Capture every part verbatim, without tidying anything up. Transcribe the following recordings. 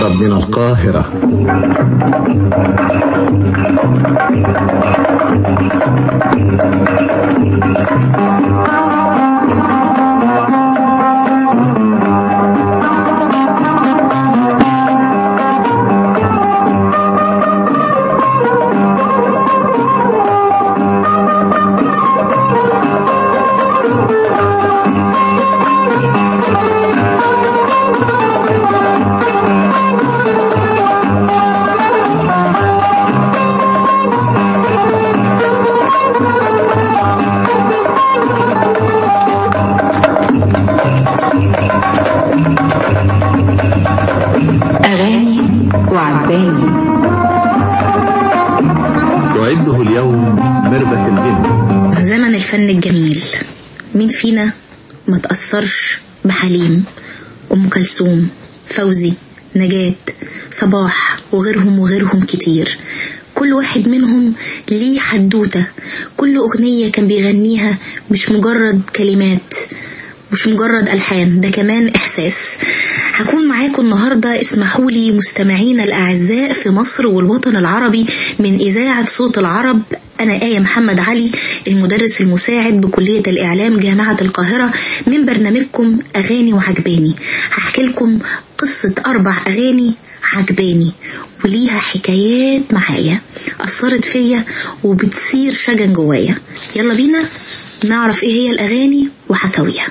من القاهرة. تعده اليوم ميرفت الجن. زمن الفن الجميل، مين فينا ما تأثرش بحليم، أم كلثوم، فوزي، نجاة، صباح وغيرهم وغيرهم كتير. كل واحد منهم ليه حدوتة، كل أغنية كان بيغنيها مش مجرد كلمات، مش مجرد ألحان، ده كمان إحساس. هكون معاكم النهاردة، اسمحوا لي مستمعينا الأعزاء في مصر والوطن العربي من إذاعة صوت العرب. أنا آية محمد علي، المدرس المساعد بكلية الإعلام جامعة القاهرة، من برنامجكم أغاني وعجباني. هحكي لكم قصة أربع أغاني عجباني وليها حكايات معايا أثرت فيا وبتصير شجن جوايا. يلا بينا نعرف إيه هي الأغاني وحكاويها.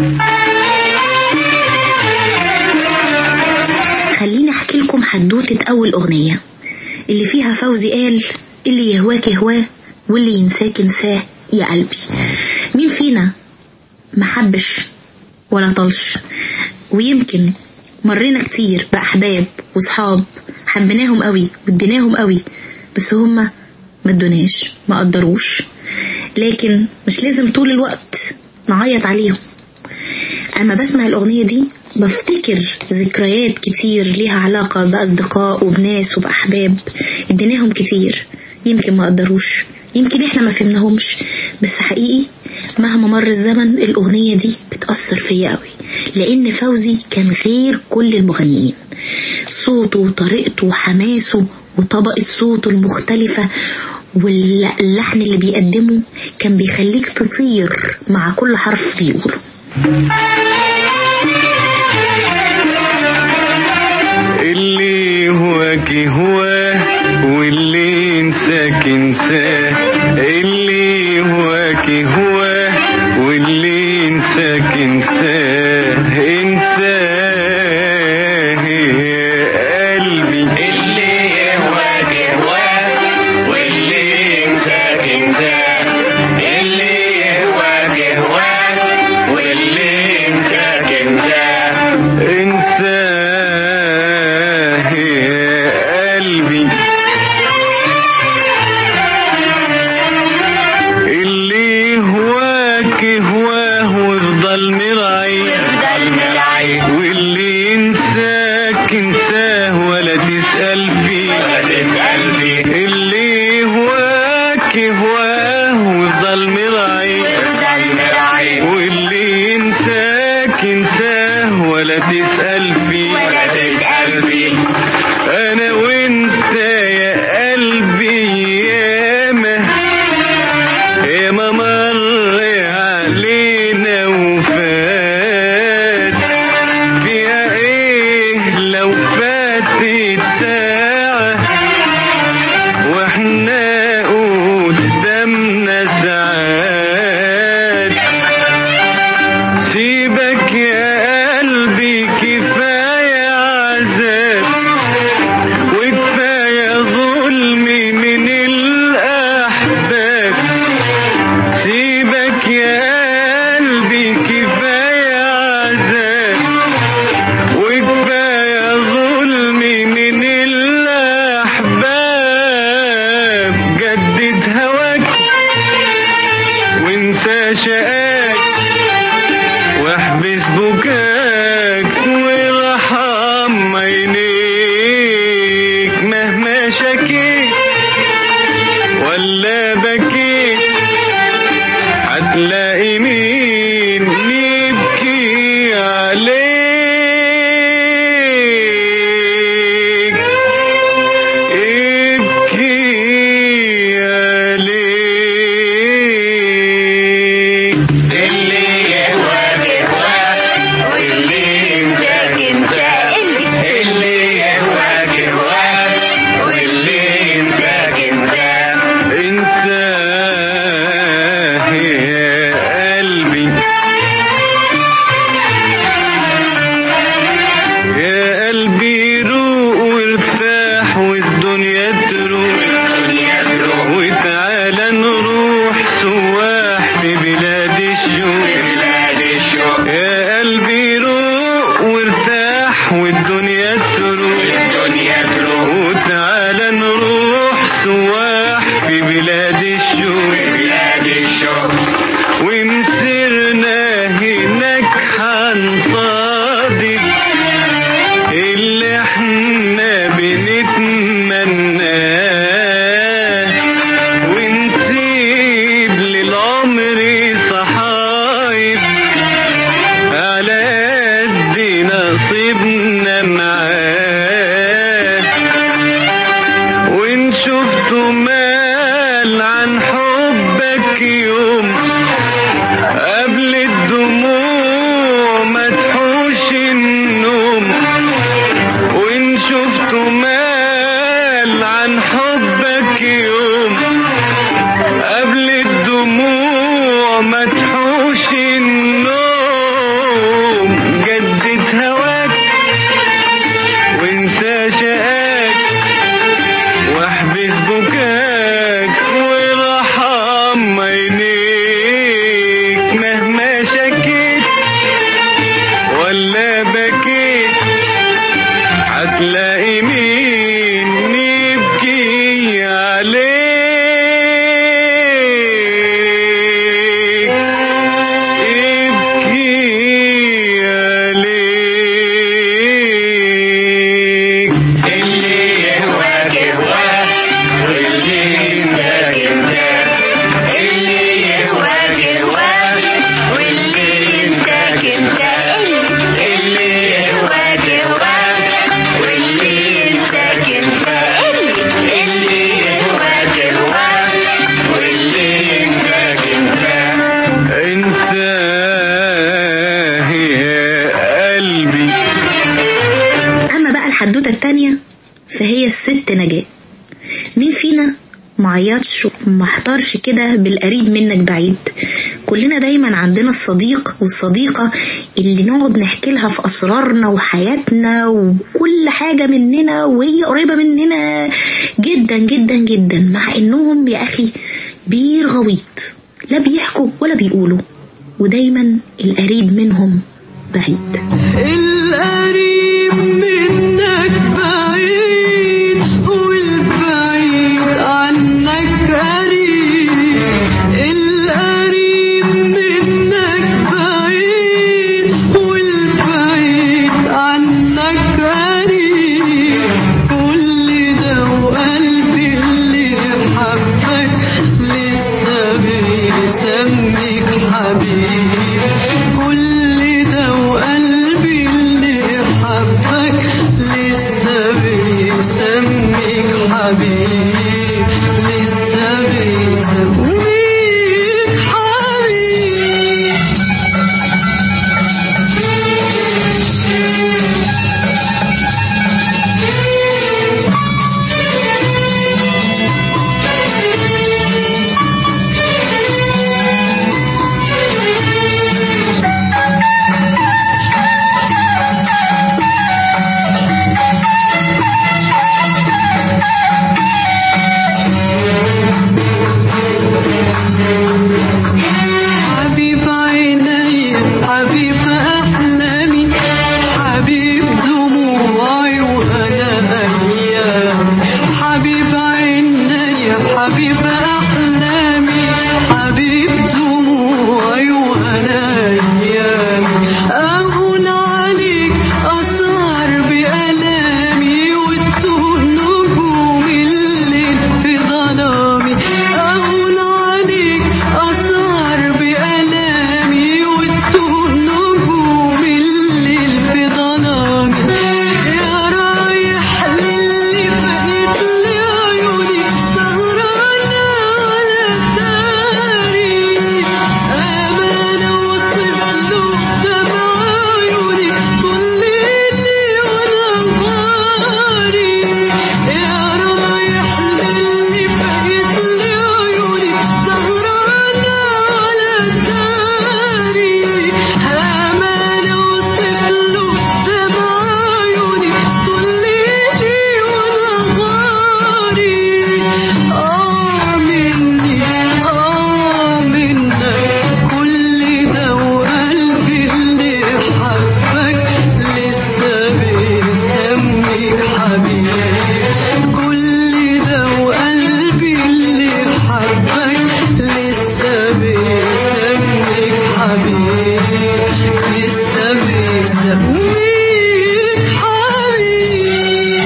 خليني أحكي لكم حدوتة أول أغنية اللي فيها فوزي قال: اللي يهواك يهواه واللي ينساك ينساه يا قلبي. مين فينا محبش ولا طلش؟ ويمكن مرينا كتير بأحباب وصحاب حبناهم قوي واديناهم قوي، بس هما ما ادوناش، ما قدروش. لكن مش لازم طول الوقت نعيط عليهم. اما بسمع الأغنية دي بفتكر ذكريات كتير ليها علاقة بأصدقاء وبناس وبأحباب اديناهم كتير، يمكن ما قدروش، يمكن احنا ما فهمناهمش، بس حقيقي مهما مر الزمن الأغنية دي بتأثر فيا قوي، لأن فوزي كان غير كل المغنيين. صوته وطريقته وحماسه وطبقة صوته المختلفة واللحن اللي بيقدمه كان بيخليك تطير مع كل حرف بيقوله. اللي هواك هواه واللي ينساك ينساه، اللي هواك هواه واللي ينساك ينساه انساه يا قلبي. اللي هواك هواه واللي ينساك ينساه، اللي هواك هواه واللي ينساك ينساه انساه واللي ينساك انساه ولا تسأل فيه، اللي هواك هواه ويفضل مراعي، واللي ينساك انساه ولا تسأل فيه. انا وانت يا قلبي ياما ياما مر علينا وفات، فيها ايه لو فاتت ساعة واحنا قدامنا ساعات. سيبك يا قلبي كفاية عذاب وكفاية ظلم من الأحباب. سيبك يا قلبي كفاية عذاب وكفاية ظلم من الأحباب. هواك يوم قبل الدموع ما تحوش النوم. جدد هواك وانسى شقاك واحبس بكاك وارحم عينيك. مهما شكيت ولا بكيت هتلاقي مين يبكي عليك. الحدوتة التانية فهي الست نجاة. مين فينا معيطش ومحتارش كده بالقريب منك بعيد؟ كلنا دايما عندنا الصديق والصديقة اللي نقعد نحكي لها في أسرارنا وحياتنا وكل حاجة مننا، وهي قريبة مننا جدا جدا جدا، مع انهم يا أخي بير غويط، لا بيحكوا ولا بيقولوا، ودايما القريب منهم بعيد. القريب منك بعيد والبعيد عنك قريب. القريب منك بعيد والبعيد عنك قريب. كل ده وقلبي اللي حبك لسه بيسميك حبيب. كل ده وقلبي اللي حبك لسه بيسميك حبيب. لسه بيسميك حبيب. حبيب عيني حبيب أحلامي حبيب دموعي وأنا أيامي. حبيب عيني حبيب أحلامي حبيب دموعي وأنا أيامي. أهون عليك أسهر بألامي وتوه نجوم الليل في ظلامي. أهون عليك أسهر بألامي وتوه نجوم الليل في ظلامي. يا رايح للي فقت لي عيوني سهرانة على الداري. أمانة وصف له دمع عيوني طول ليلي ونهاري. يا رايح للي فقت لي عيوني سهرانة على الداري. أمانة وصف له دمع عيوني طول ليلي ونهاري. آه مني آه منك كل ده وقلبي اللي حبك لسه بيسميك حبيب. كل ده وقلبي اللي حبك لسه بيسميك حبيب. لسه بيسميك حبيب.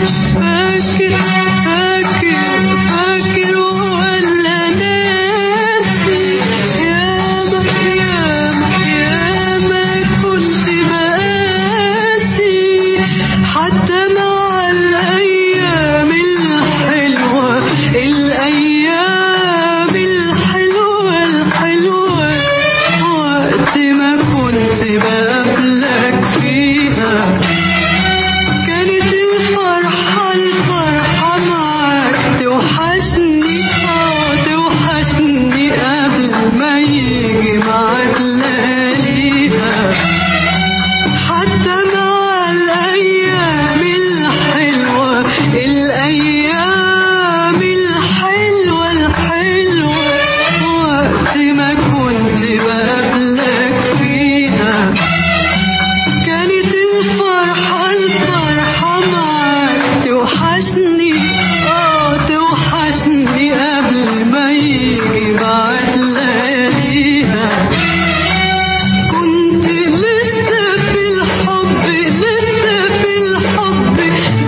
فاكر فاكر فاكر ولا ناسي؟ ياما ياما ياما كنت بقاسي حتى مع الأيام الحلوة، الأيام الحلوة الحلوة وقت ما كنت بقابلك فيها كانت الفرحة الفرحة معاك توحشني، اه توحشني قبل ما يجي معاك لياليها حتى مع الأيام الحلوة، الأيام الحلوة الحلوة وقت ما كنت بقابلك فيها كانت الفرحة الفرحة معاك توحشني، اه توحشني قبل ما يجي بعد لياليها. كنت لسه في الحب لسه في الحب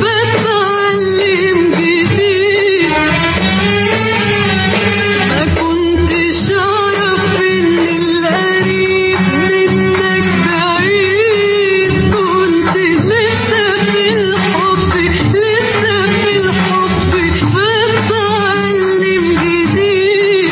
بتعلم جديد، ما كنتش أعرف إن القريب منك بعيد. كنت لسه في الحب لسه في الحب بتعلم جديد،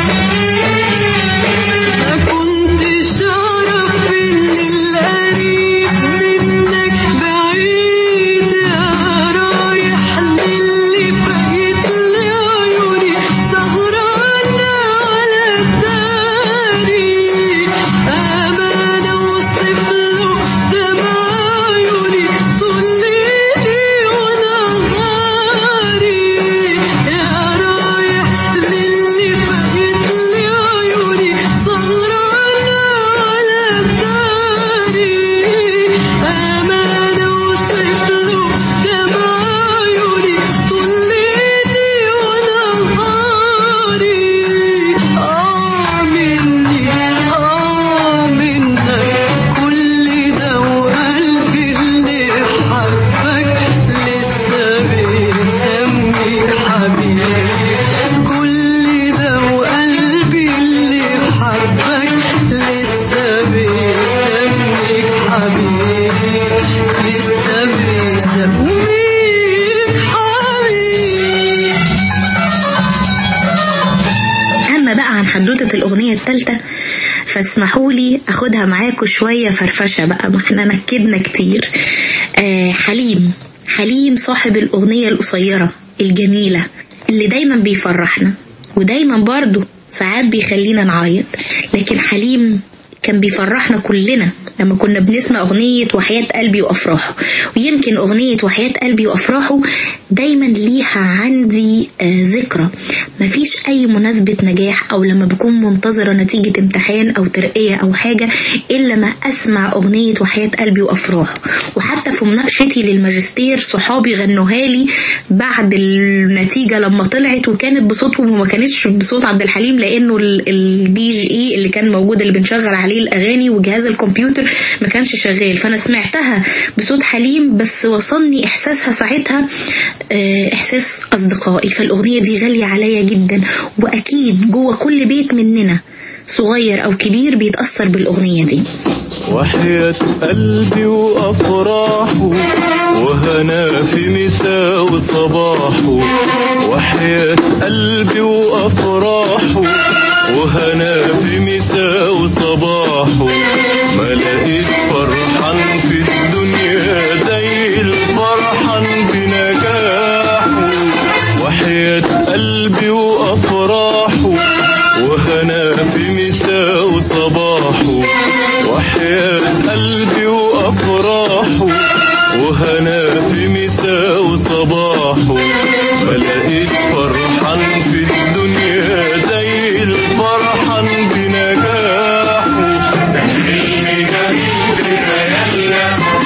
ما كنتش أعرف إن القريب منك بعيد. يا رايح للي فايت لي عيوني سهرانة على الداري، أمانة أوصف له دمع عيوني طول ليلي ونهاري. يا رايح للي فايت لي عيوني سهرانة على الداري، أمانة أوصف له دمع عيوني طول ليلي ونهاري. آه مني آه منك كل ده وقلبي اللي حبك لسه بيسميك حبيبي، كل ده وقلبي اللي حبك لسه بيسميك حبيبي، لسه بيسميك حبيبي. أما بقى عن حدوتة الأغنية الثالثة فاسمحوا لي أخدها معاكم شوية فرفشة بقى، ما احنا نكدنا كتير. آه حليم حليم صاحب الأغنية القصيرة الجميلة اللي دايما بيفرحنا ودايما برضو ساعات بيخلينا نعيط، لكن حليم كان بيفرحنا كلنا لما كنا بنسمع أغنية وحياة قلبي وأفراحه. ويمكن أغنية وحياة قلبي وأفراحه دايما ليها عندي آه ذكرى، مفيش أي مناسبة نجاح أو لما بكون منتظرة نتيجة امتحان أو ترقية أو حاجة إلا ما أسمع أغنية وحياة قلبي وأفراحه. وحتى في مناقشتي للماجستير صحابي غنوها لي بعد النتيجة لما طلعت، وكانت بصوتهم وما كانتش بصوت عبد الحليم لأنه الدي جي اي اللي كان موجود اللي بنشغل عليه الأغاني وجهاز الكمبيوتر ما كانش شغال، فأنا سمعتها بصوت حليم بس وصلني إحساسها ساعتها إحساس أصدقائي. فالأغنية دي غالية عليا جدا، وأكيد جوه كل بيت مننا صغير أو كبير بيتأثر بالأغنية دي. وحياة قلبي وأفراحه وهنا في مساء وصباحه، وحياة قلبي وأفراحه وهنا في مساء وصباحه، ما لقيت فرحان في الدنيا زي الفرحان بنجاحه. وحياة قلبي وأفراحه وهنا في مساء وصباحه، وحياة قلبي وأفراحه وهنا في مساء وصباحه، ما لقيت فرحان في الدنيا زي الفرحان بنجاحه. حلمي جميل في خيالنا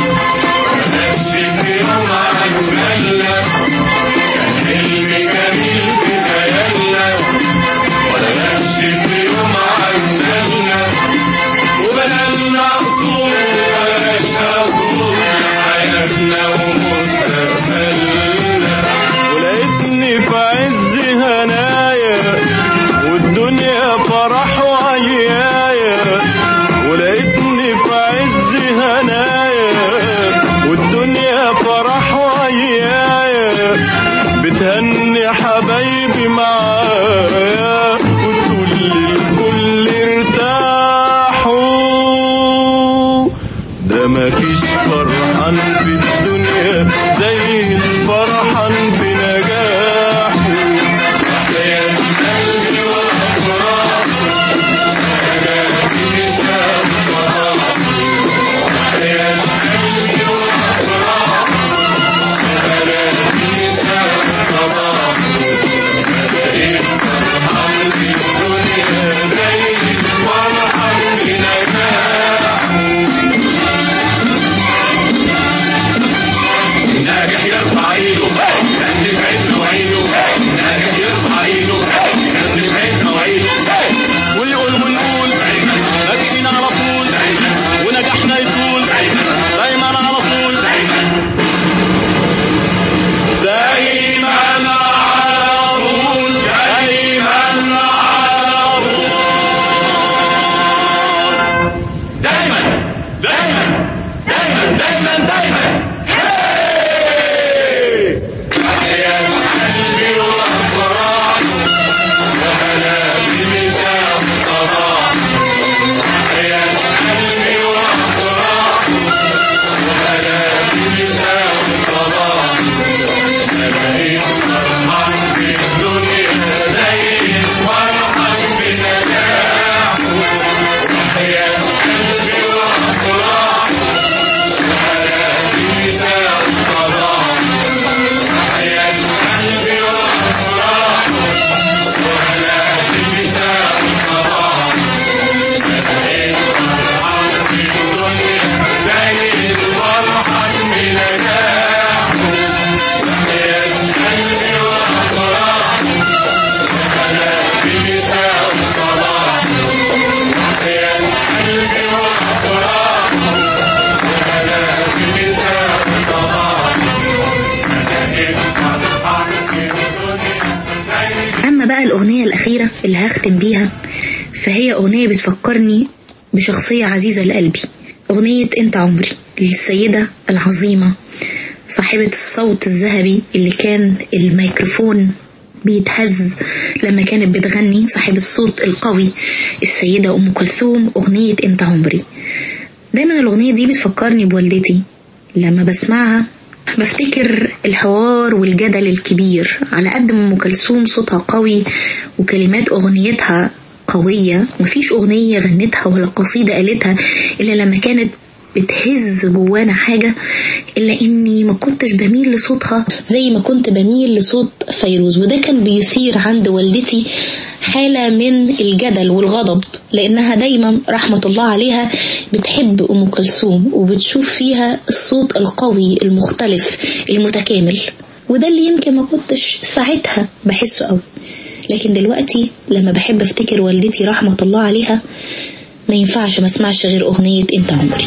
نمشي في يوم عجلنا، حلمي جميل في خيالنا ولا نمشي في يوم عجلنا، وبدلنا أصول ولا نشأ أصول حياتنا ومستقبلنا. حبايبي معايا وتقول للكل ارتاحوا. ده مفيش فرحان في الدنيا زي الفرحان بنجاحه. يا قلبي وأفراح أنا بنساء صلاح. يا قلبي وأفراح أنا بنساء صلاح. ملاقيش فرحان في الدنيا زي الفرحان بنجاحه. ناجح يرفع ايده يكذب عينه وعينه. ناجح يرفع ايده يكذب عينه وعينه. ويقول ونقول ناجحين على طول ونجحنا يطول دايما على طول. دايما على طول دايما على طول. دايما دايما دايما دايما دايما. الأغنية الأخيرة اللي هختم بيها فهي أغنية بتفكرني بشخصية عزيزة لقلبي. أغنية أنت عمري للسيدة العظيمة صاحبة الصوت الذهبي اللي كان الميكروفون بيتهز لما كانت بتغني، صاحب الصوت القوي السيدة أم كلثوم. أغنية أنت عمري دايما الأغنية دي بتفكرني بوالدتي. لما بسمعها بفتكر الحوار والجدل الكبير. على قد ما أم كلثوم صوتها قوي وكلمات أغنيتها قوية، مفيش أغنية غنتها ولا قصيدة قالتها إلا لما كانت بتهز جوانا حاجة، إلا إني ما كنتش بميل لصوتها زي ما كنت بميل لصوت فيروز. وده كان بيثير عند والدتي حالة من الجدل والغضب، لأنها دايما رحمة الله عليها بتحب أم كلثوم وبتشوف فيها الصوت القوي المختلف المتكامل. وده اللي يمكن ما كنتش ساعتها بحسه قوي، لكن دلوقتي لما بحب افتكر والدتي رحمة الله عليها ما ينفعش ما اسمعش غير أغنية أنت عمري.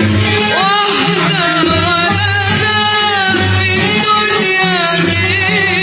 Yeah.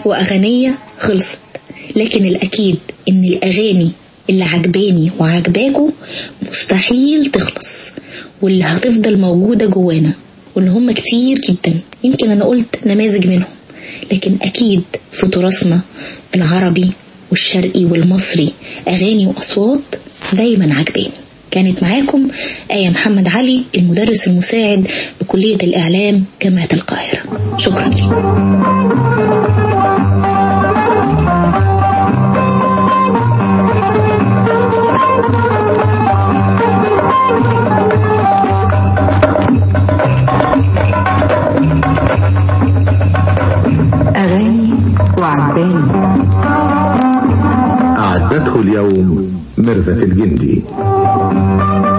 وأغنية خلصت، لكن الأكيد إن الأغاني اللي عجباني وعجباكوا مستحيل تخلص، واللي هتفضل موجودة جوانا، وإن هم كتير جدا. يمكن أنا قلت نماذج منهم، لكن أكيد في تراثنا العربي والشرقي والمصري أغاني وأصوات دايما عجباني. كانت معاكم آية محمد علي، المدرس المساعد بكلية الإعلام جامعة القاهرة. شكرا لكم. أغاني وعجباني. أعدته اليوم ميرفت الجندي.